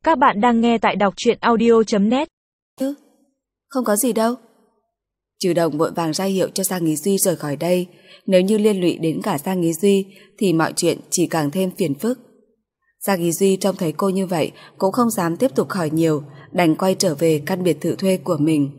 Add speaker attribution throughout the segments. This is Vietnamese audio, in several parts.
Speaker 1: Các bạn đang nghe tại đọc truyện audio.net.
Speaker 2: Không có gì đâu. Trừ Đồng vội vàng ra hiệu cho Giang Ý Duy rời khỏi đây. Nếu như liên lụy đến cả Giang Ý Duy thì mọi chuyện chỉ càng thêm phiền phức. Giang Ý Duy trông thấy cô như vậy cũng không dám tiếp tục hỏi nhiều, đành quay trở về căn biệt thự thuê của mình.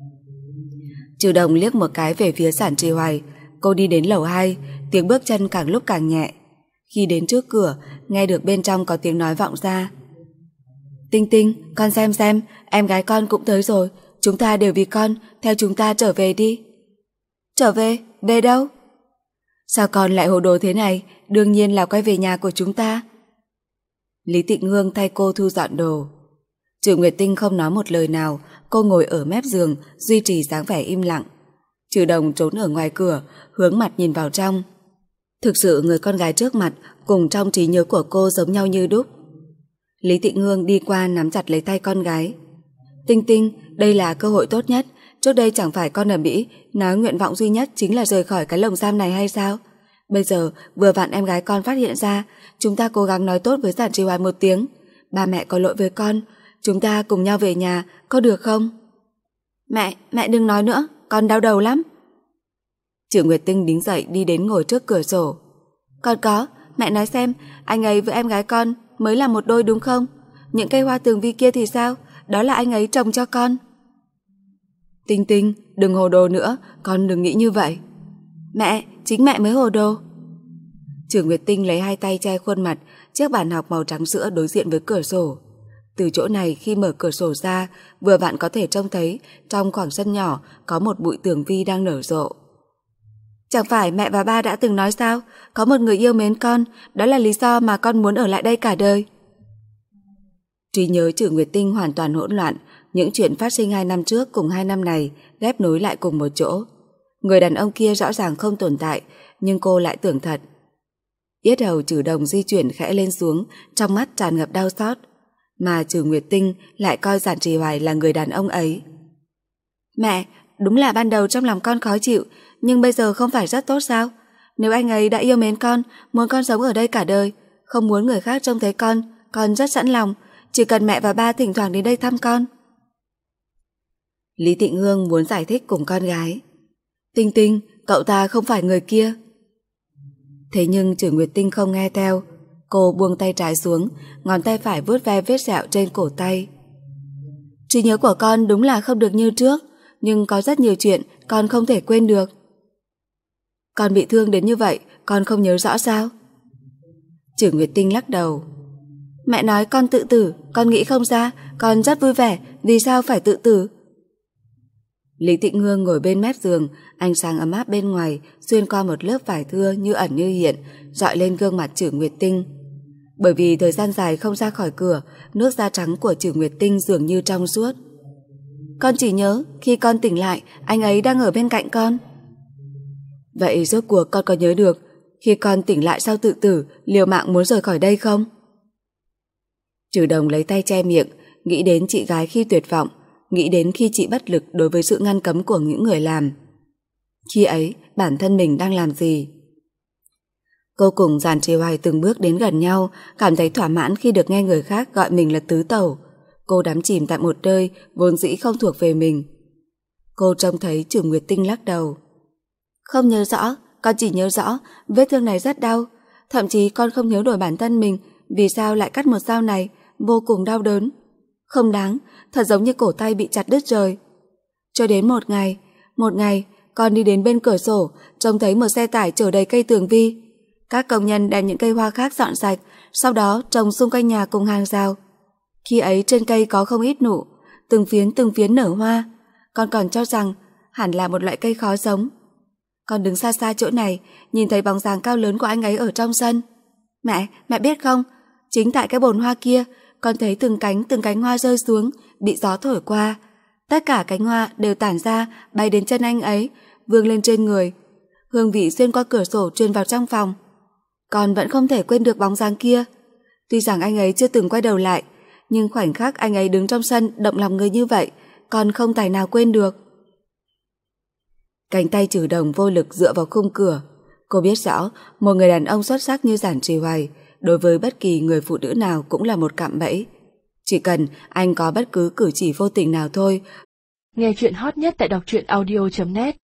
Speaker 2: Trừ Đồng liếc một cái về phía Giản Trì Hoài. Cô đi đến lầu 2, tiếng bước chân càng lúc càng nhẹ. Khi đến trước cửa, nghe được bên trong có tiếng nói vọng ra. Tinh Tinh, con xem, em gái con cũng tới rồi. Chúng ta đều vì con, theo chúng ta trở về đi. Trở về? Về đâu? Sao con lại hồ đồ thế này? Đương nhiên là quay về nhà của chúng ta. Lý Tịnh Hương thay cô thu dọn đồ. Trừ Nguyệt Tinh không nói một lời nào. Cô ngồi ở mép giường, duy trì dáng vẻ im lặng. Trừ Đồng trốn ở ngoài cửa, hướng mặt nhìn vào trong. Thực sự người con gái trước mặt cùng trong trí nhớ của cô giống nhau như đúc. Lý Tịnh Hương đi qua nắm chặt lấy tay con gái. Tinh Tinh, đây là cơ hội tốt nhất. Trước đây chẳng phải con ở Mỹ nói nguyện vọng duy nhất chính là rời khỏi cái lồng giam này hay sao? Bây giờ vừa vặn em gái con phát hiện ra, chúng ta cố gắng nói tốt với Giản Trì Hoài một tiếng. Ba mẹ có lỗi với con, chúng ta cùng nhau về nhà, có được không? Mẹ đừng nói nữa, con đau đầu lắm. Trừ Nguyệt Tinh đứng dậy đi đến ngồi trước cửa sổ. Con có, mẹ nói xem, anh ấy với em gái con mới là một đôi đúng không? Những cây hoa tường vi kia thì sao? Đó là anh ấy trồng cho con. Tinh Tinh, đừng hồ đồ nữa, con đừng nghĩ như vậy. Mẹ, chính mẹ mới hồ đồ. Trừ Nguyệt Tinh lấy hai tay che khuôn mặt, chiếc bàn học màu trắng sữa đối diện với cửa sổ. Từ chỗ này khi mở cửa sổ ra, vừa vặn có thể trông thấy trong khoảng sân nhỏ có một bụi tường vi đang nở rộ. Chẳng phải mẹ và ba đã từng nói sao? Có một người yêu mến con, đó là lý do mà con muốn ở lại đây cả đời. Trí nhớ Trừ Nguyệt Tinh hoàn toàn hỗn loạn, những chuyện phát sinh 2 năm trước cùng 2 năm này ghép nối lại cùng một chỗ. Người đàn ông kia rõ ràng không tồn tại, nhưng cô lại tưởng thật. Yết hầu Trừ Đồng di chuyển khẽ lên xuống, trong mắt tràn ngập đau xót. Mà Trừ Nguyệt Tinh lại coi Giản Trì Hoài là người đàn ông ấy. Mẹ, đúng là ban đầu trong lòng con khó chịu, nhưng bây giờ không phải rất tốt sao? Nếu anh ấy đã yêu mến con, muốn con sống ở đây cả đời, không muốn người khác trông thấy con rất sẵn lòng, chỉ cần mẹ và ba thỉnh thoảng đến đây thăm con. Lý Tịnh Hương muốn giải thích cùng con gái. Tinh Tinh, cậu ta không phải người kia. Thế nhưng Trừ Nguyệt Tinh không nghe theo. Cô buông tay trái xuống, ngón tay phải vuốt ve vết sẹo trên cổ tay. Trí nhớ của con đúng là không được như trước, nhưng có rất nhiều chuyện con không thể quên được. Con bị thương đến như vậy, con không nhớ rõ sao? Trừ Nguyệt Tinh lắc đầu. Mẹ nói con tự tử, con nghĩ không ra, con rất vui vẻ, vì sao phải tự tử? Lý Tịnh Hương ngồi bên mép giường, ánh sáng ấm áp bên ngoài xuyên qua một lớp vải thưa như ẩn như hiện, rọi lên gương mặt Trừ Nguyệt Tinh. Bởi vì thời gian dài không ra khỏi cửa, nước da trắng của Trừ Nguyệt Tinh dường như trong suốt. Con chỉ nhớ khi con tỉnh lại, anh ấy đang ở bên cạnh con. Vậy rốt cuộc con có nhớ được khi con tỉnh lại sau tự tử, liều mạng muốn rời khỏi đây không? Trừ Đồng lấy tay che miệng, nghĩ đến chị gái khi tuyệt vọng, nghĩ đến khi chị bất lực đối với sự ngăn cấm của những người làm. Khi ấy, bản thân mình đang làm gì? Cô cùng Giản Trì Hoài từng bước đến gần nhau, cảm thấy thỏa mãn khi được nghe người khác gọi mình là tứ tẩu. Cô đắm chìm tại một nơi vốn dĩ không thuộc về mình. Cô trông thấy Trừ Nguyệt Tinh lắc đầu. Không nhớ rõ, con chỉ nhớ rõ vết thương này rất đau. Thậm chí con không nhớ nổi bản thân mình vì sao lại cắt một dao này, vô cùng đau đớn. Không đáng, thật giống như cổ tay bị chặt đứt rời. Cho đến một ngày con đi đến bên cửa sổ, trông thấy một xe tải chở đầy cây tường vi. Các công nhân đem những cây hoa khác dọn sạch, sau đó trồng xung quanh nhà cùng hàng rào. Khi ấy trên cây có không ít nụ, từng phiến nở hoa. Con còn cho rằng hẳn là một loại cây khó giống. Con đứng xa xa chỗ này, nhìn thấy bóng dáng cao lớn của anh ấy ở trong sân. Mẹ biết không, chính tại cái bồn hoa kia, con thấy từng cánh hoa rơi xuống, bị gió thổi qua. Tất cả cánh hoa đều tản ra, bay đến chân anh ấy, vương lên trên người. Hương vị xuyên qua cửa sổ truyền vào trong phòng. Con vẫn không thể quên được bóng dáng kia. Tuy rằng anh ấy chưa từng quay đầu lại, nhưng khoảnh khắc anh ấy đứng trong sân động lòng người như vậy, con không tài nào quên được. Cánh tay Trừ Đồng vô lực dựa vào khung cửa. Cô biết rõ, một người đàn ông xuất sắc như Giản Trì Hoài đối với bất kỳ người phụ nữ nào cũng là một cạm bẫy. Chỉ cần anh có bất cứ cử chỉ vô tình nào thôi.
Speaker 1: Nghe chuyện hot nhất tại đọc truyện audio.net